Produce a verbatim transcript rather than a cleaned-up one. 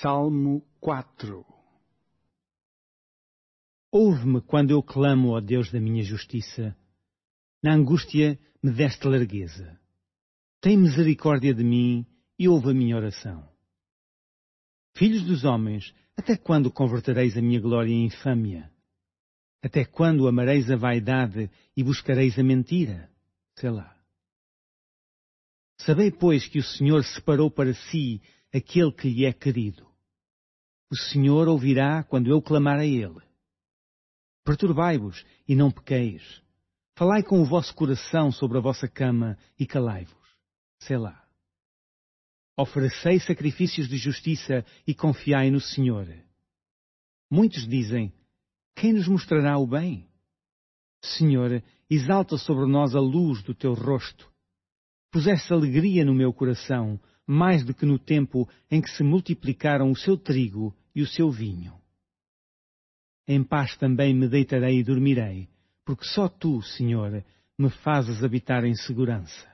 Salmo quatro. Ouve-me quando eu clamo, ó Deus da minha justiça. Na angústia me deste largueza. Tem misericórdia de mim e ouve a minha oração. Filhos dos homens, até quando convertereis a minha glória em infâmia? Até quando amareis a vaidade e buscareis a mentira? Selá. Sabei, pois, que o Senhor separou para si aquele que lhe é querido. O Senhor ouvirá quando eu clamar a Ele. Perturbai-vos e não pequeis. Falai com o vosso coração sobre a vossa cama e calai-vos. Selá. Oferecei sacrifícios de justiça e confiai no Senhor. Muitos dizem, quem nos mostrará o bem? Senhor, exalta sobre nós a luz do teu rosto. Puseste alegria no meu coração, mais do que no tempo em que se multiplicaram o seu trigo e o seu vinho. Em paz também me deitarei e dormirei, porque só tu, Senhor, me fazes habitar em segurança.